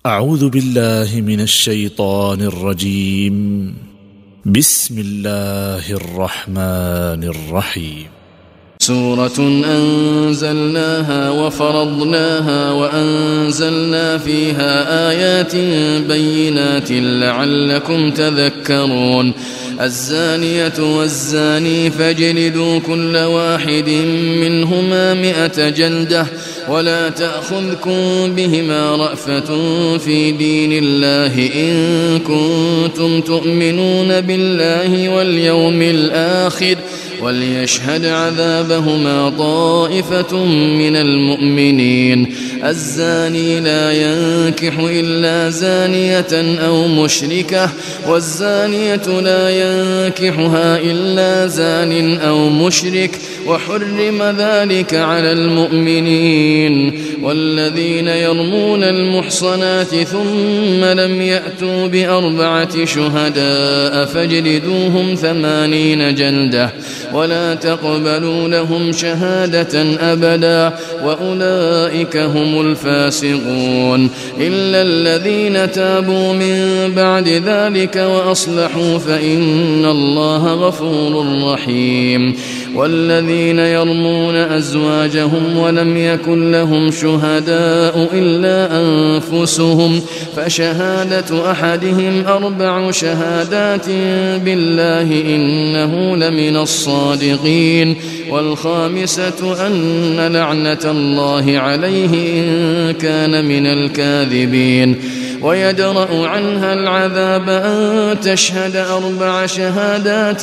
أعوذ بالله من الشيطان الرجيم. بسم الله الرحمن الرحيم. سورة أنزلناها وفرضناها وأنزلنا فيها آيات بينات لعلكم تذكرون. الزانية والزاني فاجلدوا كل واحد منهما 100 جلدة ولا تأخذكم بهما رأفة في دين الله إن كنتم تؤمنون بالله واليوم الآخر وليشهد عذابهما طائفة من المؤمنين. الزاني لا ينكح إلا زانية أو مشركة والزانية لا ينكحها إلا زان أو مشرك وحرم ذلك على المؤمنين. والذين يرمون المحصنات ثم لم يأتوا ب4 شهداء فاجلدوهم 80 جلدة ولا تقبلوا لهم شهادة أبدا وأولئك هم الفاسقون إلا الذين تابوا من بعد ذلك وأصلحوا فإن الله غفور رحيم. والذين يرمون أزواجهم ولم يكن لهم شهداء إلا أنفسهم فشهادة أحدهم 4 شهادات بالله إنه لمن الصادقين. والخامسة أن لعنة الله عليه إن كان من الكاذبين. ويدرأ عنها العذاب أن تشهد 4 شهادات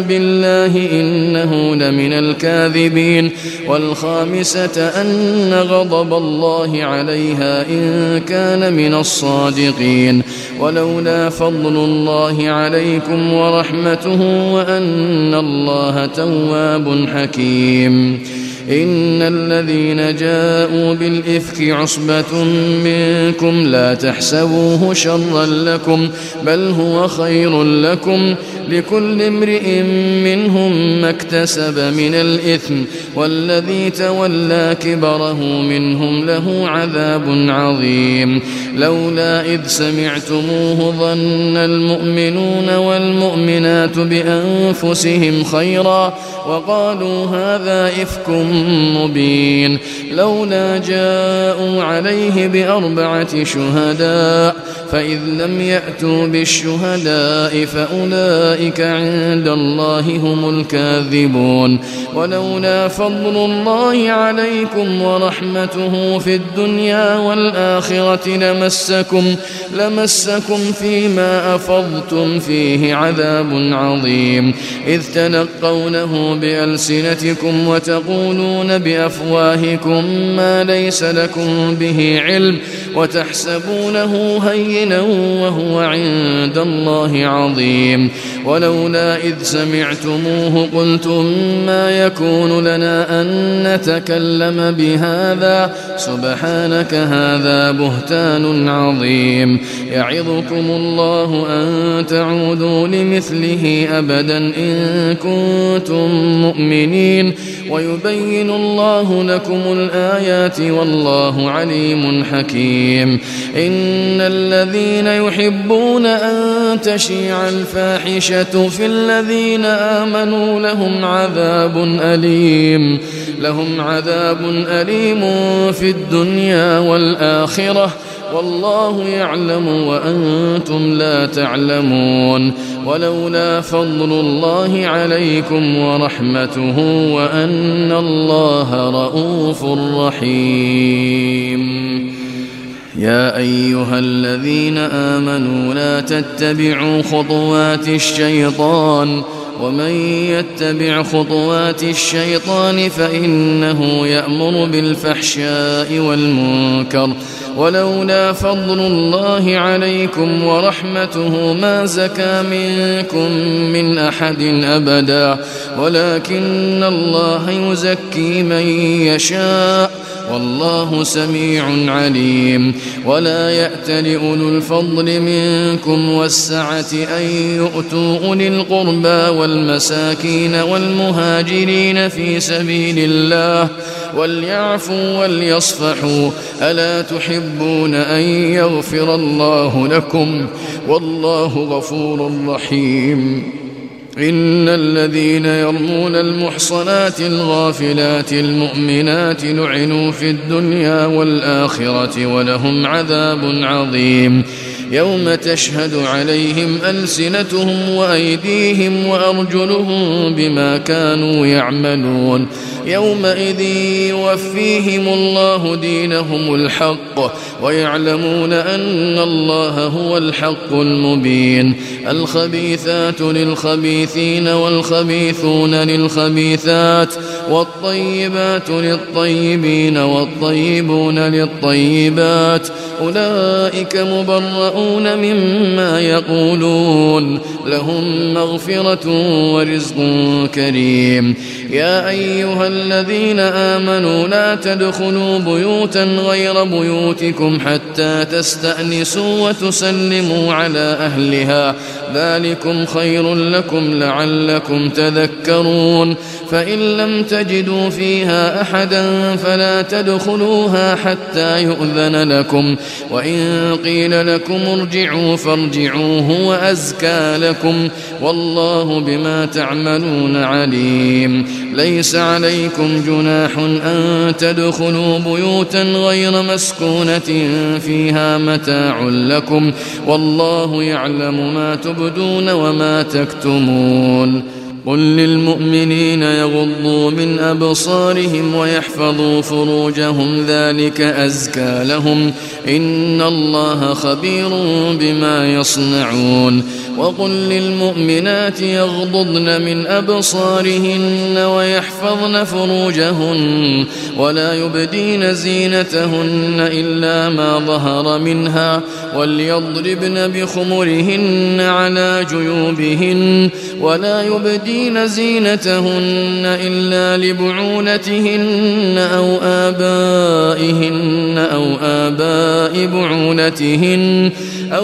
بالله إنه لمن الكاذبين. والخامسة أن غضب الله عليها إن كان من الصادقين. ولولا فضل الله عليكم ورحمته وأن الله تواب حكيم. إن الذين جاءوا بالإفك عصبة منكم لا تحسبوه شرا لكم بل هو خير لكم لكل امرئ منهم ما اكتسب من الإثم والذي تولى كبره منهم له عذاب عظيم. لولا إذ سمعتموه ظن المؤمنون والمؤمنات بأنفسهم خيرا وقالوا هذا إفك مبين. لولا جاءوا عليه ب4 شهداء فإذ لم يأتوا بالشهداء فأولئك عند الله هم الكاذبون. ولولا فضل الله عليكم ورحمته في الدنيا والآخرة لمسكم فيما أفضتم فيه عذاب عظيم إذ تلقونه بألسنتكم وتقولون بأفواهكم ما ليس لكم به علم وتحسبونه هينا وهو عند الله عظيم. ولولا إذ سمعتموه قلتم ما يكون لنا أن نتكلم بهذا سبحانك هذا بهتان عظيم. يعظكم الله أن تعودوا لمثله أبدا إن كنتم مؤمنين ويبين الله لكم الآيات والله عليم حكيم. إن الذين يحبون أن تشيع الفاحشة في الذين آمنوا لهم عذاب أليم في الدنيا والآخرة والله يعلم وأنتم لا تعلمون. ولولا فضل الله عليكم ورحمته وأن الله رؤوف رحيم. يا أيها الذين آمنوا لا تتبعوا خطوات الشيطان ومن يتبع خطوات الشيطان فإنه يأمر بالفحشاء والمنكر. ولولا فضل الله عليكم ورحمته ما زكى منكم من أحد أبدا ولكن الله يزكي من يشاء والله سميع عليم. ولا يأتل أولو الفضل منكم والسعة أن يؤتوا أولي القربى والمساكين والمهاجرين في سبيل الله وليعفوا وليصفحوا ألا تحبون أن يغفر الله لكم والله غفور رحيم. إن الذين يرمون المحصنات الغافلات المؤمنات لعنوا في الدنيا والآخرة ولهم عذاب عظيم. يوم تشهد عليهم ألسنتهم وأيديهم وأرجلهم بما كانوا يعملون يومئذ يوفيهم الله دينهم الحق ويعلمون أن الله هو الحق المبين. الخبيثات للخبيثين والخبيثون للخبيثات والطيبات للطيبين والطيبون للطيبات أولئك مبرؤون مما يقولون لهم مغفرة ورزق كريم. يا أيها الذين آمنوا لا تدخلوا بيوتا غير بيوتكم حتى تستأنسوا وتسلموا على أهلها ذلكم خير لكم لعلكم تذكرون. فإن لم تجدوا فيها أحدا فلا تدخلوها حتى يؤذن لكم وإن قيل لكم ارجعوا فارجعوا هو أزكى لكم والله بما تعملون عليم. ليس عليكم جناح أن تدخلوا بيوتا غير مسكونة فيها متاع لكم والله يعلم ما تبدون وما تكتمون. قل للمؤمنين يغضوا من أبصارهم ويحفظوا فروجهم ذلك أزكى لهم إن الله خبير بما يصنعون. وقل للمؤمنات يغضضن من أبصارهن ويحفظن فروجهن ولا يبدين زينتهن إلا ما ظهر منها وليضربن بخمرهن على جيوبهن ولا يبدين زينتهن إلا لبعولتهن أو آبائهن أو آباء بعولتهن أو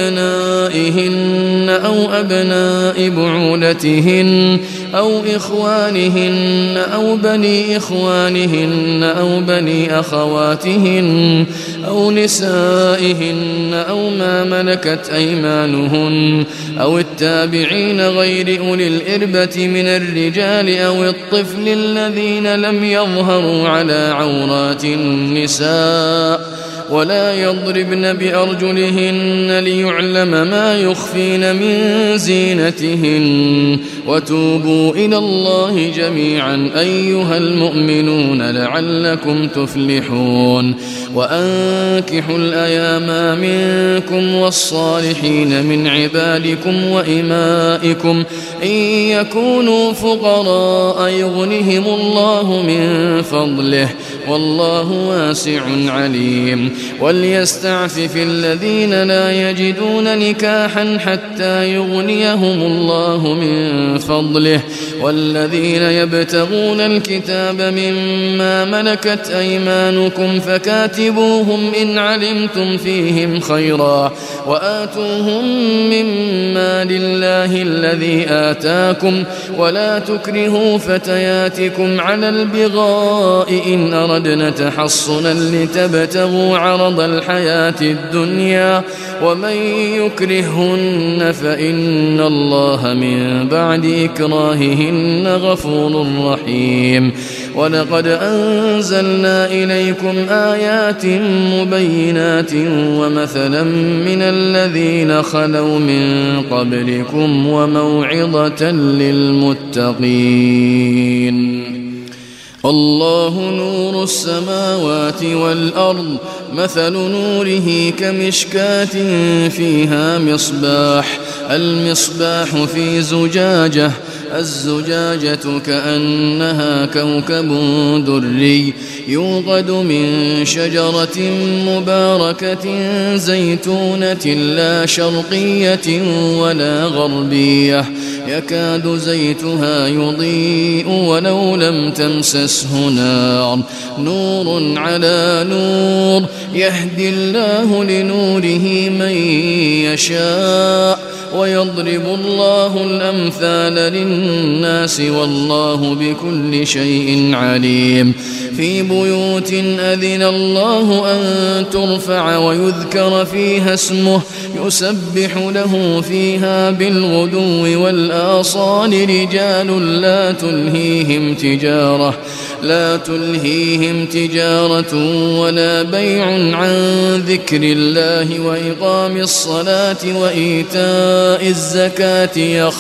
أبنائهن أو أبناء بعولتهن أو إخوانهن أو بني إخوانهن أو بني أخواتهن أو نسائهن أو ما ملكت أيمانهن أو التابعين غير أولي الإربة من الرجال أو الطفل الذين لم يظهروا على عورات النساء ولا يضربن بأرجلهن ليعلم ما يخفين من زينتهن. وتوبوا إلى الله جميعا أيها المؤمنون لعلكم تفلحون. وأنكحوا الأيام منكم والصالحين من عبادكم وإمائكم إن يكونوا فقراء يغنهم الله من فضله والله واسع عليم. وليستعفف الذين لا يجدون نكاحا حتى يغنيهم الله من فضله والذين يبتغون الكتاب مما ملكت أيمانكم فكاتبوهم إن علمتم فيهم خيرا وآتوهم مما لله الذي آتاكم ولا تكرهوا فتياتكم على البغاء إن أردنا تحصنا لتبتغوا عرض الحياة الدنيا ومن يكرهن فإن الله من بعد إكراههن غفور رحيم. ولقد أنزلنا إليكم آيات مبينات ومثلا من الذين خلوا من قبلكم وموعظة للمتقين. الله نور السماوات والأرض مثل نوره كمشكاة فيها مصباح المصباح في زجاجة الزجاجة كأنها كوكب دري يوقد من شجرة مباركة زيتونة لا شرقية ولا غربية يكاد زيتها يضيء ولو لم تمسسه نار نور على نور يهدي الله لنوره من يشاء ويضرب الله الأمثال للناس والله بكل شيء عليم في بيوت أذن الله أن ترفع ويذكر فيها اسمه يسبح له فيها بالغدو والآصال رجال لا تلهيهم تجارة ولا بيع عن ذكر الله وإقام الصلاة وإيتاء الزكاة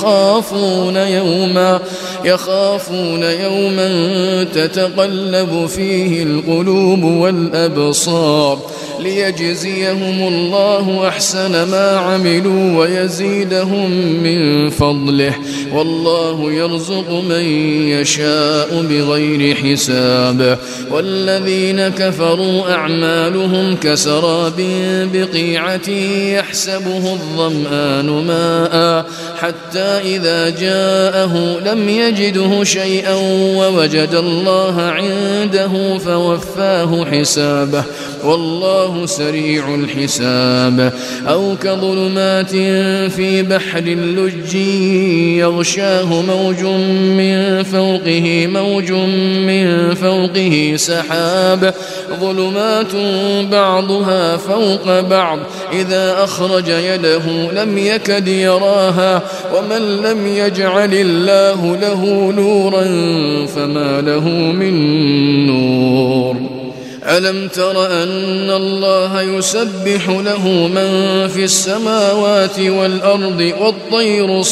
يخافون يوما تتقلب فيه القلوب والأبصار ليجزيهم الله أحسن ما عملوا ويزيدهم من فضله والله يرزق من يشاء بغير حساب والذين كفروا أعمالهم كسراب بقيعة يحسبه الظمآن ماء حتى إذا جاءه لم يجده شيئا ووجد الله عنده فوفاه حسابه والله سريع الحساب أو كظلمات في بحر لج يغشاه موج من فوقه سحاب ظلمات بعضها فوق بعض إذا أخرج يده لم يكد يراها ومن لم يجعل الله له نورا فما له من نور ألم تر أن الله يسبح له من في السماوات والأرض والطير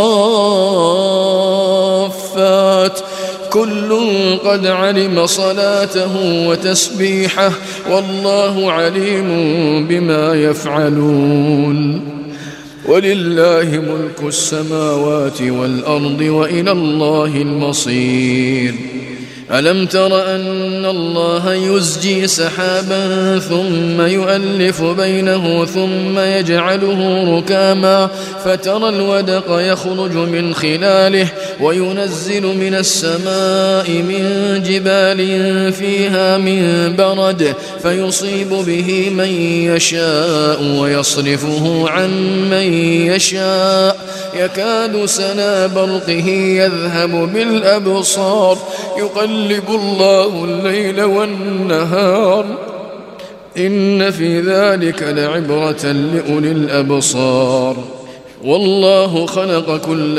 صافات كل قد علم صلاته وتسبيحه والله عليم بما يفعلون ولله ملك السماوات والأرض وإلى الله المصير ألم تر أن الله يزجي سحابا ثم يؤلف بينه ثم يجعله ركاما فترى الودق يخرج من خلاله وينزل من السماء من جبال فيها من برد فيصيب به من يشاء ويصرفه عن من يشاء يكاد سنا برقه يذهب بالأبصار يقلب الله الليل والنهار إن في ذلك لعبرة لأولي الأبصار والله خلق كل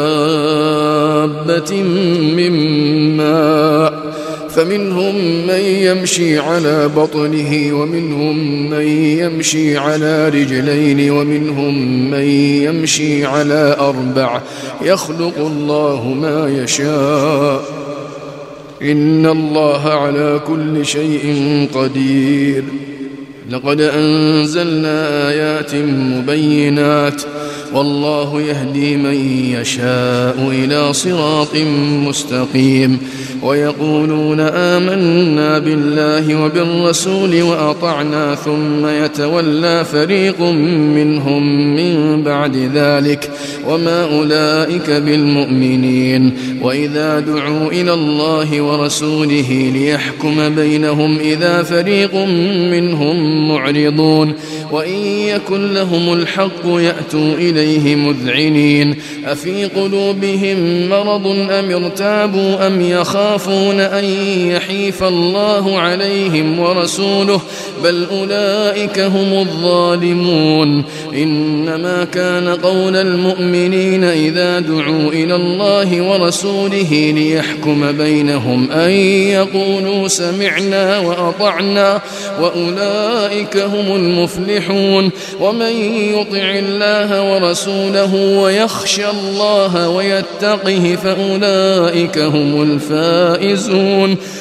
دابة من ماء فمنهم من يمشي على بطنه ومنهم من يمشي على رجلين ومنهم من يمشي على أربع يخلق الله ما يشاء إن الله على كل شيء قدير لقد أنزلنا آيات مبينات والله يهدي من يشاء إلى صراط مستقيم ويقولون آمنا بالله وبالرسول وأطعنا ثم يتولى فريق منهم من بعد ذلك وما أولئك بالمؤمنين وإذا دعوا إلى الله ورسوله ليحكم بينهم إذا فريق منهم معرضون وإن يكن لهم الحق يأتوا إليه مذعنين أفي قلوبهم مرض أم ارتابوا أم يخافون أن يحيف الله عليهم ورسوله بل أولئك هم الظالمون إنما كان قول المؤمنين إذا دعوا إلى الله ورسوله ليحكم بينهم أن يقولوا سمعنا وأطعنا وأولئك هم المفلحون ومن يطع الله ورسوله ويخشى الله ويتقه فأولئك هم الفائزون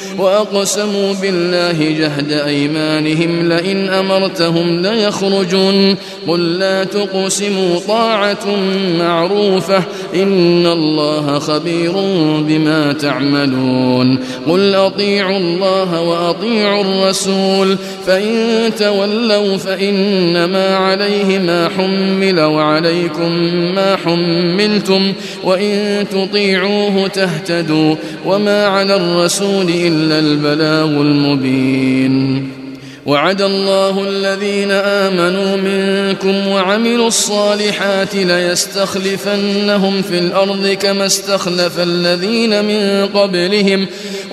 وأقسموا بالله جهد أيمانهم لئن أمرتهم ليخرجون قل لا تقسموا طاعة معروفة إن الله خبير بما تعملون قل أطيعوا الله وأطيعوا الرسول فإن تولوا فإنما عليه ما حمل وعليكم ما حملتم وإن تطيعوه تهتدوا وما على الرسول إلا البلاغ المبين وعد الله الذين آمنوا منكم وعملوا الصالحات ليستخلفنهم في الأرض كما استخلف الذين من قبلهم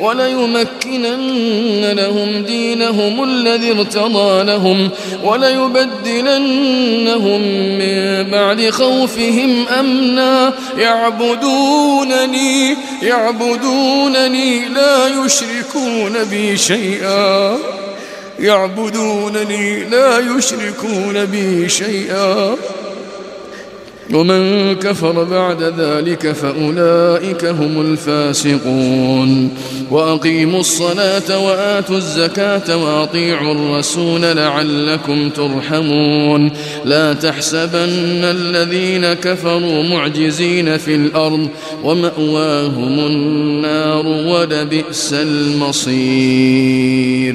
وليمكنن لهم دينهم الذي ارتضى لهم وليبدلنهم من بعد خوفهم أمنا يعبدونني لا يشركون بي شيئا ومن كفر بعد ذلك فأولئك هم الفاسقون وأقيموا الصلاة وآتوا الزكاة وأطيعوا الرسول لعلكم ترحمون لا تحسبن الذين كفروا معجزين في الأرض ومأواهم النار ولبئس المصير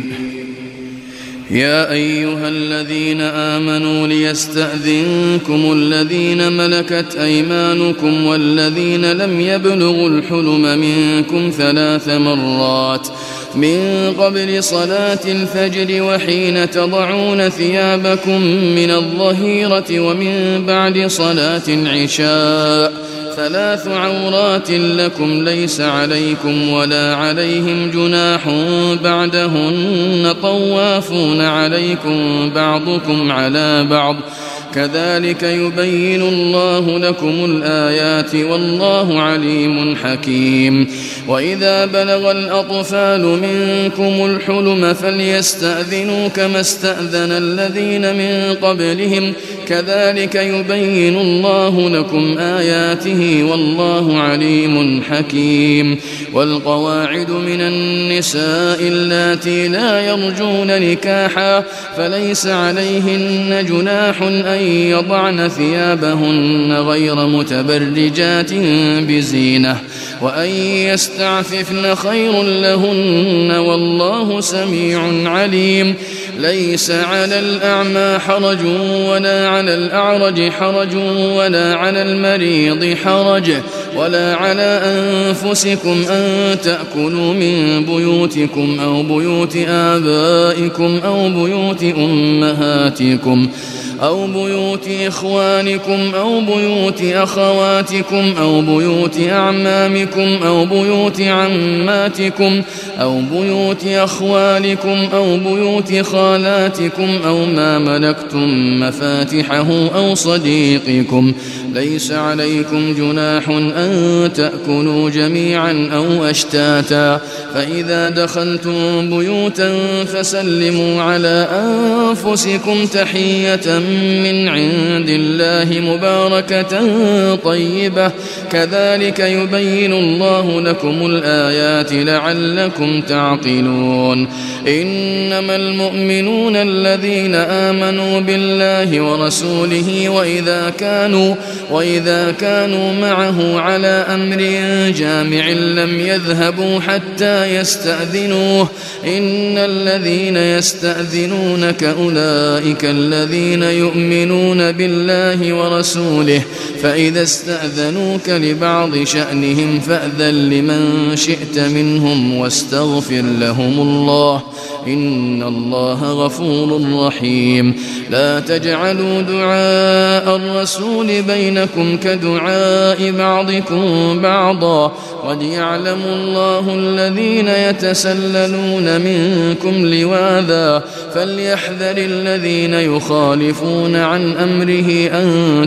يا أيها الذين آمنوا ليستأذنكم الذين ملكت أيمانكم والذين لم يبلغوا الحلم منكم 3 مرات من قبل صلاة الفجر وحين تضعون ثيابكم من الظهيرة ومن بعد صلاة العشاء 3 عورات لكم ليس عليكم ولا عليهم جناح بعدهن طوافون عليكم بعضكم على بعض كذلك يبين الله لكم الآيات والله عليم حكيم وإذا بلغ الأطفال منكم الحلم فليستأذنوا كما استأذن الذين من قبلهم كذلك يبين الله لكم آياته والله عليم حكيم والقواعد من النساء اللاتي لا يرجون نكاحا فليس عليهن جناح أن يضعن ثيابهن غير متبرجات بزينة وأن يستعففن خير لهن والله سميع عليم ليس على الأعمى حرج ولا على الأعرج حرج ولا على المريض حرج ولا على أنفسكم أن تأكلوا من بيوتكم أو بيوت آبائكم أو بيوت أمهاتكم أو بيوت إخوانكم أو بيوت أخواتكم أو بيوت أعمامكم أو بيوت عماتكم أو بيوت أخوالكم أو بيوت خالاتكم أو ما ملكتم مفاتحه أو صديقكم ليس عليكم جناح أن تأكلوا جميعا أو أشتاتا فإذا دخلتم بيوتا فسلموا على أنفسكم تحية من عند الله مباركة طيبة كذلك يبين الله لكم الآيات لعلكم تعقلون إنما المؤمنون الذين آمنوا بالله ورسوله وإذا كانوا معه على أمر جامع لم يذهبوا حتى يستأذنوه إن الذين يستأذنونك أولئك الذين يؤمنون بالله ورسوله فإذا استأذنوك لبعض شأنهم فأذن لمن شئت منهم واستغفر لهم الله إن الله غفور رحيم لا تجعلوا دعاء الرسول بينكم كدعاء بعضكم بعضا قد يعلم الله الذين يتسللون منكم لواذا فليحذر الذين يخالفون عن أمره أن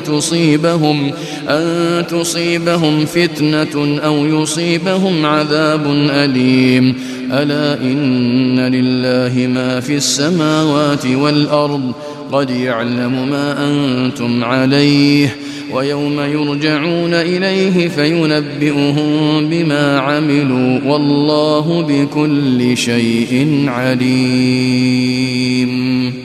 تصيبهم فتنة أو يصيبهم عذاب أليم ألا إن لله ما في السماوات والأرض قد يعلم ما أنتم عليه ويوم يرجعون إليه فينبئهم بما عملوا والله بكل شيء عليم.